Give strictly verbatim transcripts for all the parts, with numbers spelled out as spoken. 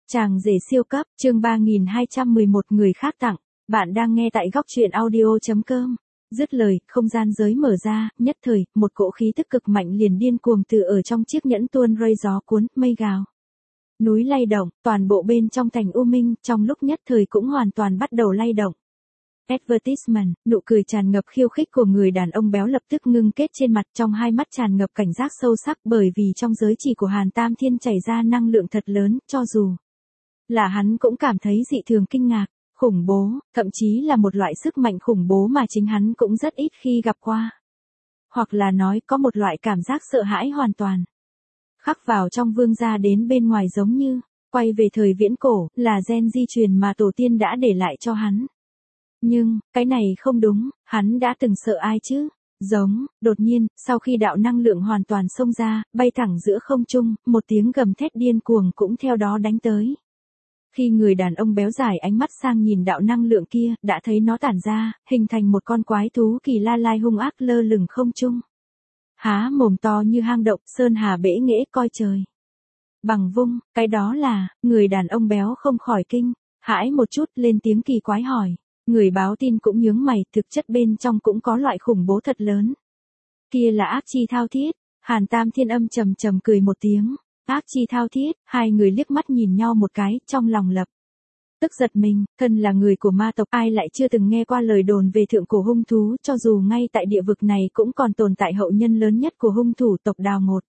Chàng rể siêu cấp, chương ba nghìn hai trăm mười một người khác tặng. Bạn đang nghe tại góc truyện audio chấm com. Dứt lời, không gian giới mở ra, nhất thời, một cỗ khí tức cực mạnh liền điên cuồng từ ở trong chiếc nhẫn tuôn rơi, gió cuốn, mây gào. Núi lay động, toàn bộ bên trong thành U Minh, trong lúc nhất thời cũng hoàn toàn bắt đầu lay động. Advertisement, nụ cười tràn ngập khiêu khích của người đàn ông béo lập tức ngưng kết trên mặt, trong hai mắt tràn ngập cảnh giác sâu sắc, bởi vì trong giới chỉ của Hàn Tam Thiên chảy ra năng lượng thật lớn, cho dù là hắn cũng cảm thấy dị thường kinh ngạc, khủng bố, thậm chí là một loại sức mạnh khủng bố mà chính hắn cũng rất ít khi gặp qua. Hoặc là nói có một loại cảm giác sợ hãi hoàn toàn. Khắc vào trong vương gia đến bên ngoài giống như, quay về thời viễn cổ, là gen di truyền mà tổ tiên đã để lại cho hắn. Nhưng, cái này không đúng, hắn đã từng sợ ai chứ? Giống, đột nhiên, sau khi đạo năng lượng hoàn toàn xông ra, bay thẳng giữa không trung, một tiếng gầm thét điên cuồng cũng theo đó đánh tới. Khi người đàn ông béo dài ánh mắt sang nhìn đạo năng lượng kia, đã thấy nó tản ra, hình thành một con quái thú kỳ la lai hung ác lơ lửng không trung. Há mồm to như hang động, sơn hà bể nghễ coi trời. Bằng vung, cái đó là, người đàn ông béo không khỏi kinh, hãi một chút lên tiếng kỳ quái hỏi. Người báo tin cũng nhướng mày, thực chất bên trong cũng có loại khủng bố thật lớn. Kia là ác chi thao thiết, Hàn Tam Thiên âm trầm trầm cười một tiếng, ác chi thao thiết, hai người liếc mắt nhìn nhau một cái, trong lòng lập tức giật mình, thân là người của ma tộc ai lại chưa từng nghe qua lời đồn về thượng cổ hung thú, cho dù ngay tại địa vực này cũng còn tồn tại hậu nhân lớn nhất của hung thủ tộc Đào Ngột.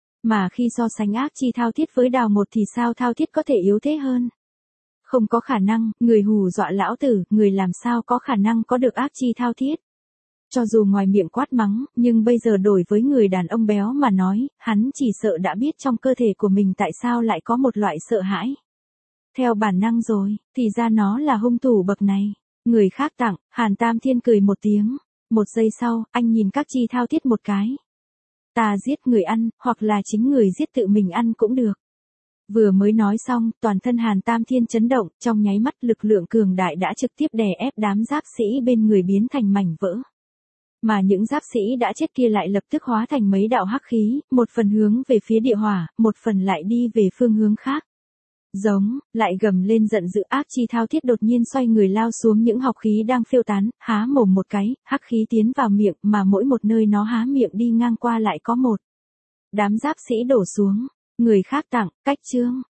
Mà khi so sánh ác chi thao thiết với Đào Ngột thì sao thao thiết có thể yếu thế hơn? Không có khả năng, người hù dọa lão tử, người làm sao có khả năng có được ác chi thao thiết. Cho dù ngoài miệng quát mắng, nhưng bây giờ đổi với người đàn ông béo mà nói, hắn chỉ sợ đã biết trong cơ thể của mình tại sao lại có một loại sợ hãi. Theo bản năng rồi, thì ra nó là hung thủ bậc này. Người khác tặng, Hàn Tam Thiên cười một tiếng. Một giây sau, anh nhìn các chi thao thiết một cái. Ta giết người ăn, hoặc là chính người giết tự mình ăn cũng được. Vừa mới nói xong, toàn thân Hàn Tam Thiên chấn động, trong nháy mắt lực lượng cường đại đã trực tiếp đè ép đám giáp sĩ bên người biến thành mảnh vỡ. Mà những giáp sĩ đã chết kia lại lập tức hóa thành mấy đạo hắc khí, một phần hướng về phía địa hỏa, một phần lại đi về phương hướng khác. Giống, lại gầm lên giận dữ, ác chi thao thiết đột nhiên xoay người lao xuống những học khí đang phiêu tán, há mồm một cái, hắc khí tiến vào miệng, mà mỗi một nơi nó há miệng đi ngang qua lại có một đám giáp sĩ đổ xuống. Người khác tặng, cách chương,